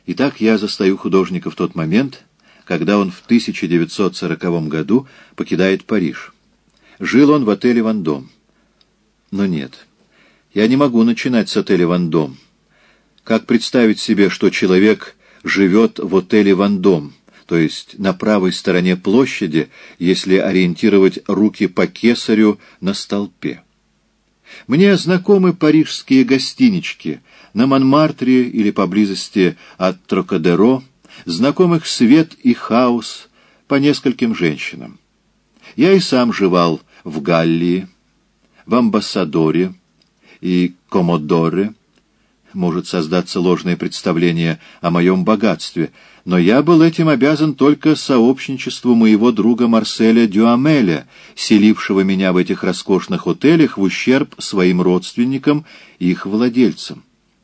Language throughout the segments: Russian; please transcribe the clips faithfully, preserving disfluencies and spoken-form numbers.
Итак, я застаю художника в тот момент, когда он в тысяча девятьсот сороковом году покидает Париж. Жил он в отеле «Вандом». Но нет, я не могу начинать с отеля «Вандом». Как представить себе, что человек живет в отеле «Вандом», то есть на правой стороне площади, если ориентировать руки по кесарю на столпе? Мне знакомы парижские гостинички на Монмартре или поблизости от Трокадеро, знакомых свет и хаос по нескольким женщинам. Я и сам жевал в Галлии, в Амбассадоре и Комодоре. Может создаться ложное представление о моем богатстве, но я был этим обязан только сообщничеству моего друга Марселя Дюамеля, селившего меня в этих роскошных отелях в ущерб своим родственникам и их владельцам.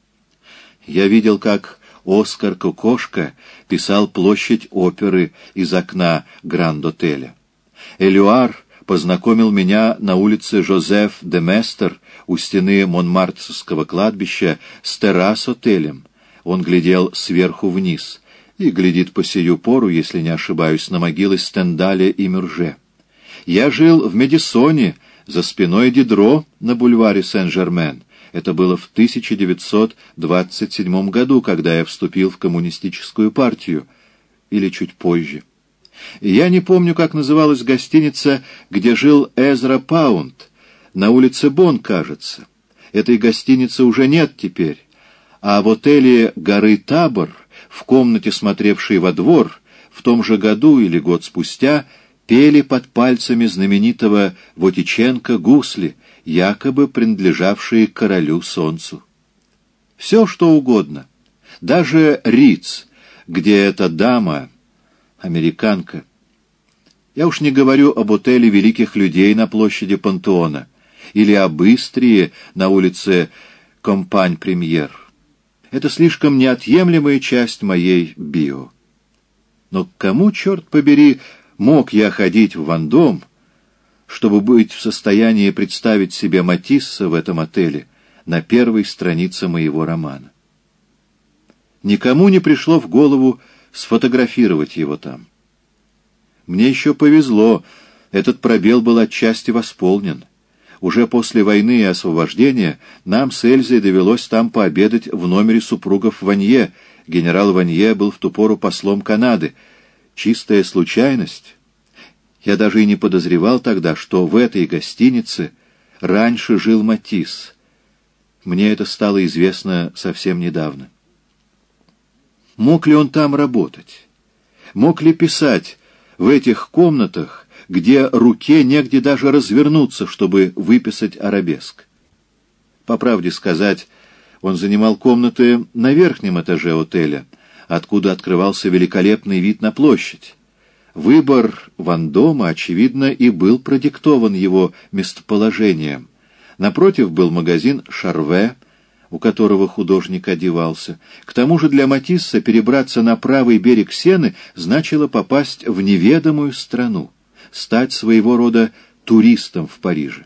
Я видел, как Оскар Кокошка писал «Площадь оперы» из окна Гранд-отеля. Элюар познакомил меня на улице Жозеф де Местер у стены Монмартрского кладбища с террас-отелем. Он глядел сверху вниз и глядит по сию пору, если не ошибаюсь, на могилы Стендаля и Мюрже. Я жил в Медисоне, за спиной Дидро на бульваре Сен-Жермен. Это было в тысяча девятьсот двадцать седьмом году, когда я вступил в коммунистическую партию, или чуть позже. Я не помню, как называлась гостиница, где жил Эзра Паунд, на улице Бон, кажется. Этой гостиницы уже нет теперь, а в отеле «Горы Табор», в комнате, смотревшей во двор, в том же году или год спустя пели под пальцами знаменитого Вотиченко гусли, якобы принадлежавшие королю Солнцу. Все, что угодно. Даже Риц, где эта дама, американка. Я уж не говорю об отеле великих людей на площади Пантеона или об Истрии на улице Компань-Премьер. Это слишком неотъемлемая часть моей био. Но к кому, черт побери, мог я ходить в Вандом, чтобы быть в состоянии представить себе Матисса в этом отеле на первой странице моего романа? Никому не пришло в голову сфотографировать его там. Мне еще повезло, этот пробел был отчасти восполнен. Уже после войны и освобождения нам с Эльзой довелось там пообедать в номере супругов Ванье. Генерал Ванье был в ту пору послом Канады. Чистая случайность. Я даже и не подозревал тогда, что в этой гостинице раньше жил Матисс. Мне это стало известно совсем недавно. Мог ли он там работать? Мог ли писать в этих комнатах, где руке негде даже развернуться, чтобы выписать арабеск? По правде сказать, он занимал комнаты на верхнем этаже отеля, откуда открывался великолепный вид на площадь. Выбор Вандома, очевидно, и был продиктован его местоположением. Напротив был магазин «Шарве», у которого художник одевался. К тому же для Матисса перебраться на правый берег Сены значило попасть в неведомую страну, стать своего рода туристом в Париже.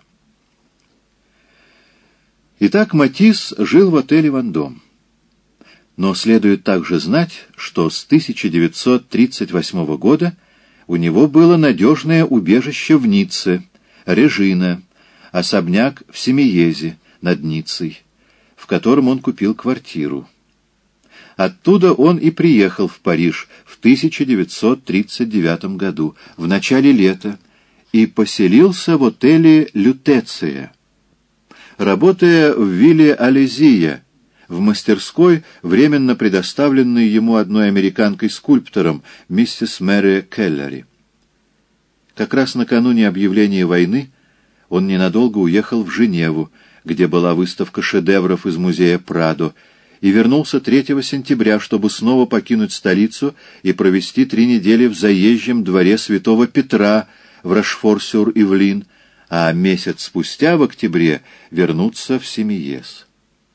Итак, Матисс жил в отеле «Вандом». Но следует также знать, что с тысяча девятьсот тридцать восьмого года у него было надежное убежище в Ницце, Режина, особняк в Семиезе над Ниццей, в котором он купил квартиру. Оттуда он и приехал в Париж в тысяча девятьсот тридцать девятом году, в начале лета, и поселился в отеле «Лютеция», работая в вилле Алезия, в мастерской, временно предоставленной ему одной американкой-скульптором, миссис Мэри Келлери. Как раз накануне объявления войны он ненадолго уехал в Женеву, где была выставка шедевров из музея Прадо, и вернулся третьего сентября, чтобы снова покинуть столицу и провести три недели в заезжем дворе Святого Петра в Рошфор-сюр-Ивлин, а месяц спустя, в октябре, вернуться в Семиез.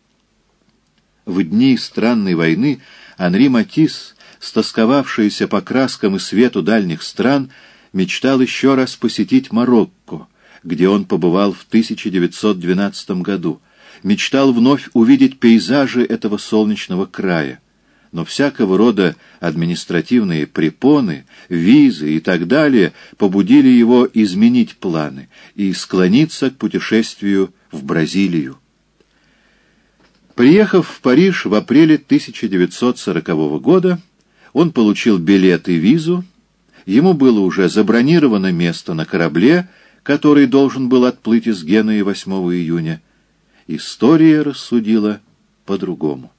В дни странной войны Анри Матисс, стосковавшийся по краскам и свету дальних стран, мечтал еще раз посетить Марокко, где он побывал в тысяча девятьсот двенадцатом году, мечтал вновь увидеть пейзажи этого солнечного края. но всякого рода административные препоны, визы и так далее побудили его изменить планы и склониться к путешествию в Бразилию. Приехав в Париж в апреле тысяча девятьсот сорокового года, он получил билет и визу, ему было уже забронировано место на корабле, который должен был отплыть из Генуи восьмого июня. История рассудила по-другому.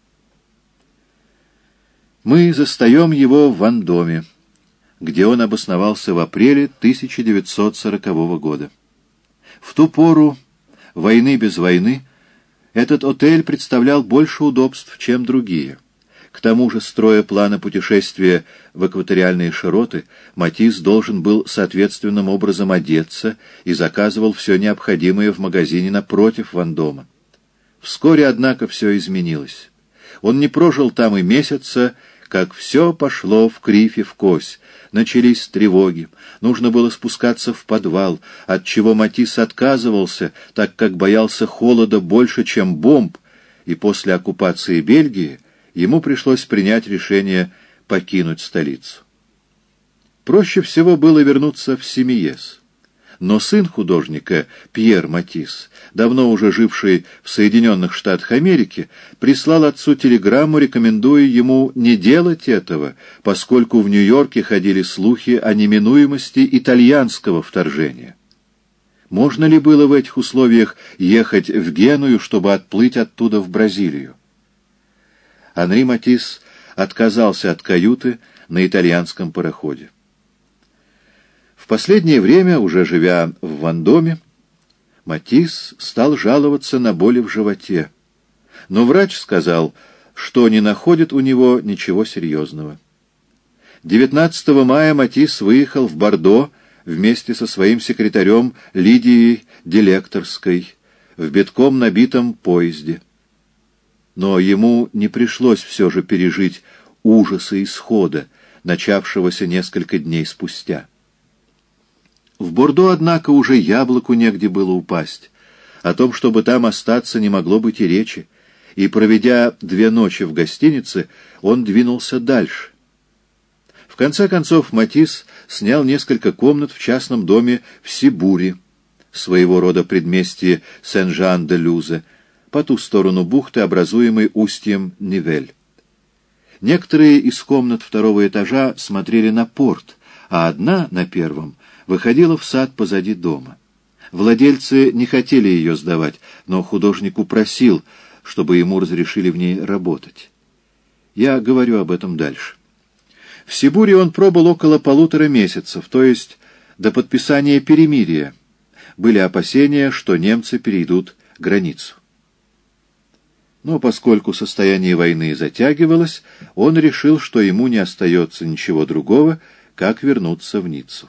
Мы застаем его в Вандоме, где он обосновался в апреле тысяча девятьсот сорокового года. В ту пору войны без войны этот отель представлял больше удобств, чем другие. К тому же, строя планы путешествия в экваториальные широты, Матисс должен был соответственным образом одеться и заказывал все необходимое в магазине напротив Вандома. Вскоре, однако, все изменилось. Он не прожил там и месяца, как все пошло в кривь и в кось. Начались тревоги, нужно было спускаться в подвал, от чего Матисс отказывался, так как боялся холода больше, чем бомб, и после оккупации Бельгии ему пришлось принять решение покинуть столицу. Проще всего было вернуться в Симиез. Но сын художника, Пьер Матисс, давно уже живший в Соединенных Штатах Америки, прислал отцу телеграмму, рекомендуя ему не делать этого, поскольку в Нью-Йорке ходили слухи о неминуемости итальянского вторжения. Можно ли было в этих условиях ехать в Геную, чтобы отплыть оттуда в Бразилию? Анри Матисс отказался от каюты на итальянском пароходе. В последнее время, уже живя в Вандоме, Матисс стал жаловаться на боли в животе, но врач сказал, что не находит у него ничего серьезного. девятнадцатого мая Матисс выехал в Бордо вместе со своим секретарем Лидией Делекторской в битком набитом поезде. Но ему не пришлось все же пережить ужасы исхода, начавшегося несколько дней спустя. В Бордо, однако, уже яблоку негде было упасть. О том, чтобы там остаться, не могло быть и речи, и, проведя две ночи в гостинице, он двинулся дальше. В конце концов, Матисс снял несколько комнат в частном доме в Сибуре, своего рода предместье Сен-Жан-де-Люзе, по ту сторону бухты, образуемой устьем Нивель. Некоторые из комнат второго этажа смотрели на порт, а одна, на первом, выходила в сад позади дома. Владельцы не хотели ее сдавать, но художник упросил, чтобы ему разрешили в ней работать. Я говорю об этом дальше. В Сибуре он пробыл около полутора месяцев, то есть до подписания перемирия. Были опасения, что немцы перейдут границу. Но поскольку состояние войны затягивалось, он решил, что ему не остается ничего другого, как вернуться в Ниццу.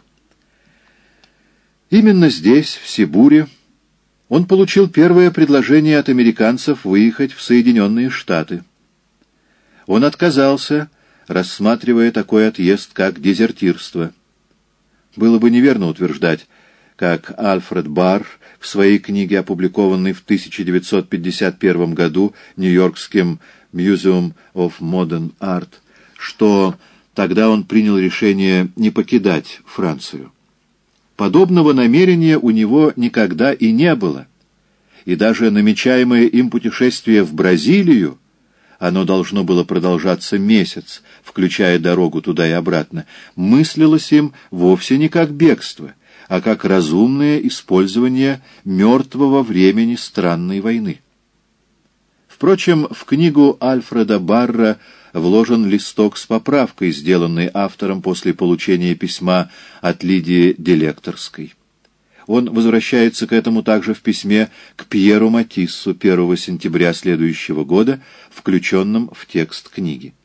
Именно здесь, в Сибуре, он получил первое предложение от американцев выехать в Соединенные Штаты. Он отказался, рассматривая такой отъезд как дезертирство. Было бы неверно утверждать, как Альфред Барр в своей книге, опубликованной в тысяча девятьсот пятьдесят первом году Нью-Йоркским Museum of Modern Art, что тогда он принял решение не покидать Францию. Подобного намерения у него никогда и не было, и даже намечаемое им путешествие в Бразилию, оно должно было продолжаться месяц, включая дорогу туда и обратно, мыслилось им вовсе не как бегство, а как разумное использование мертвого времени странной войны. Впрочем, в книгу Альфреда Барра вложен листок с поправкой, сделанной автором после получения письма от Лидии Делекторской. Он возвращается к этому также в письме к Пьеру Матиссу первого сентября следующего года, включенном в текст книги.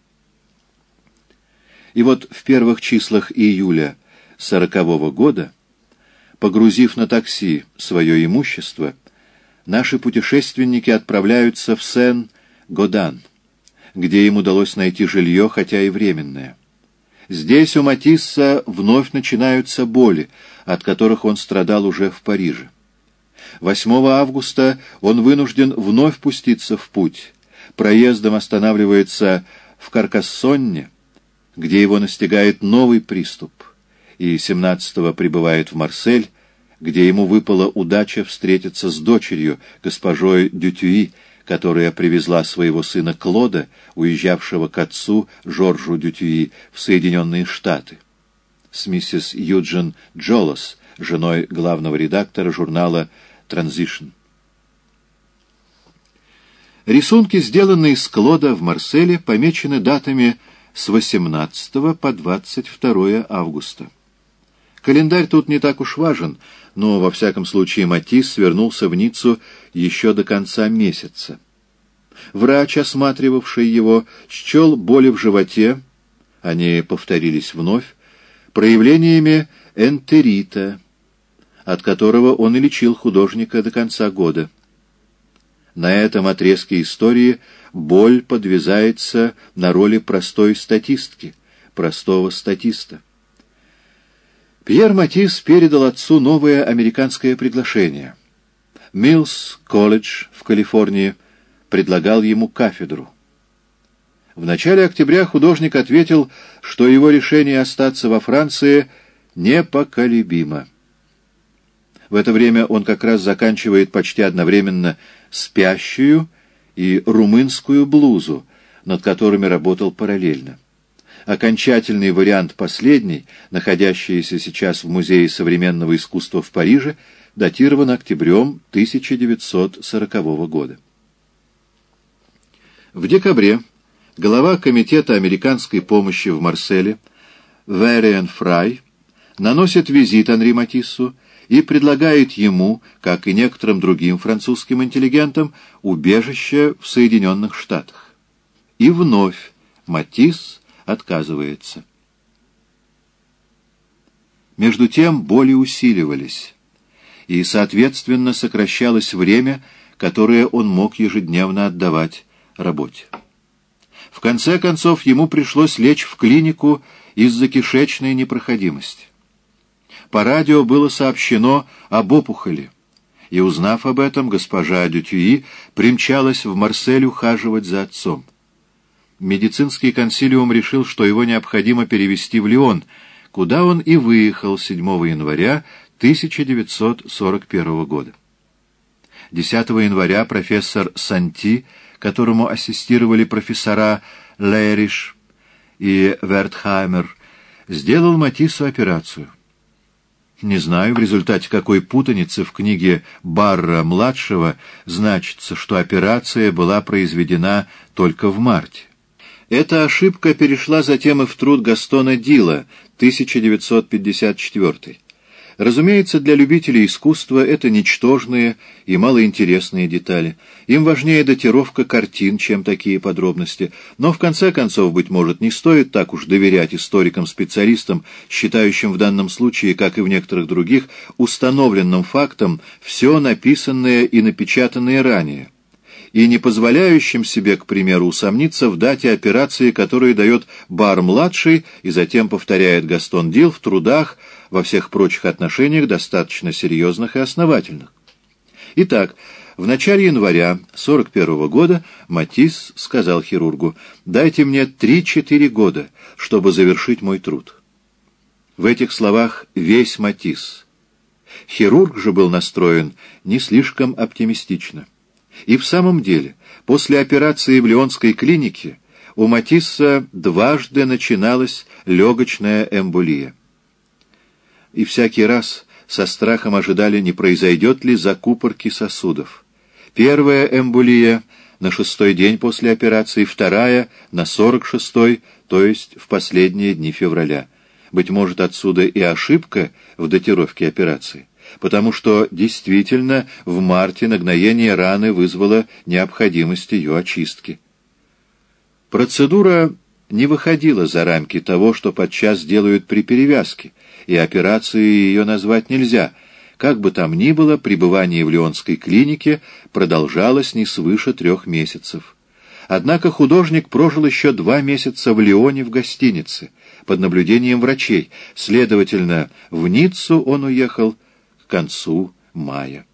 И вот в первых числах июля сорокового года, погрузив на такси свое имущество, наши путешественники отправляются в Сен-Годан, где им удалось найти жилье, хотя и временное. Здесь у Матисса вновь начинаются боли, от которых он страдал уже в Париже. восьмого августа он вынужден вновь пуститься в путь. Проездом останавливается в Каркассонне, где его настигает новый приступ, и семнадцатого прибывает в Марсель, где ему выпала удача встретиться с дочерью, госпожой Дютюи, которая привезла своего сына Клода, уезжавшего к отцу Жоржу Дютюи в Соединенные Штаты, с миссис Юджин Джолос, женой главного редактора журнала «Транзишн». Рисунки, сделанные с Клода в Марселе, помечены датами с восемнадцатого по двадцать второе августа. Календарь тут не так уж важен, но, во всяком случае, Матисс вернулся в Ниццу еще до конца месяца. Врач, осматривавший его, счел боли в животе, они повторились вновь, проявлениями энтерита, от которого он и лечил художника до конца года. На этом отрезке истории боль подвязается на роли простой статистки, простого статиста. Пьер Матисс передал отцу новое американское приглашение. Миллс колледж в Калифорнии предлагал ему кафедру. В начале октября художник ответил, что его решение остаться во Франции непоколебимо. В это время он как раз заканчивает почти одновременно «Спящую» и «Румынскую блузу», над которыми работал параллельно. Окончательный вариант последний, находящийся сейчас в Музее современного искусства в Париже, датирован октябрем тысяча девятьсот сорокового года. В декабре глава Комитета американской помощи в Марселе Вериен Фрай наносит визит Анри Матиссу и предлагает ему, как и некоторым другим французским интеллигентам, убежище в Соединенных Штатах. И вновь Матисс отказывается. Между тем боли усиливались, и, соответственно, сокращалось время, которое он мог ежедневно отдавать работе. В конце концов, ему пришлось лечь в клинику из-за кишечной непроходимости. По радио было сообщено об опухоли, и, узнав об этом, госпожа Дютюи примчалась в Марсель ухаживать за отцом. Медицинский консилиум решил, что его необходимо перевезти в Лион, куда он и выехал седьмого января тысяча девятьсот сорок первого года. десятого января профессор Санти, которому ассистировали профессора Лериш и Вертхаймер, сделал Матиссу операцию. Не знаю, в результате какой путаницы в книге Барра-младшего значится, что операция была произведена только в марте. Эта ошибка перешла затем и в труд Гастона Дила, тысяча девятьсот пятьдесят четвёртый. Разумеется, для любителей искусства это ничтожные и малоинтересные детали. Им важнее датировка картин, чем такие подробности. Но, в конце концов, быть может, не стоит так уж доверять историкам-специалистам, считающим в данном случае, как и в некоторых других, установленным фактом все написанное и напечатанное ранее, и не позволяющим себе, к примеру, усомниться в дате операции, которую дает Бар-младший и затем повторяет Гастон Дил в трудах, во всех прочих отношениях достаточно серьезных и основательных. Итак, в начале января сорок первого года Матисс сказал хирургу: «Дайте мне три-четыре года, чтобы завершить мой труд». В этих словах весь Матисс. Хирург же был настроен не слишком оптимистично. И в самом деле, после операции в Лионской клинике у Матисса дважды начиналась легочная эмболия. И всякий раз со страхом ожидали, не произойдет ли закупорки сосудов. Первая эмболия на шестой день после операции, вторая на сорок шестой, то есть в последние дни февраля. Быть может, отсюда и ошибка в датировке операции, потому что действительно в марте нагноение раны вызвало необходимость ее очистки. Процедура не выходила за рамки того, что подчас делают при перевязке, и операцией ее назвать нельзя. Как бы там ни было, пребывание в Лионской клинике продолжалось не свыше трех месяцев. Однако художник прожил еще два месяца в Лионе в гостинице, под наблюдением врачей. Следовательно, в Ниццу он уехал к концу мая.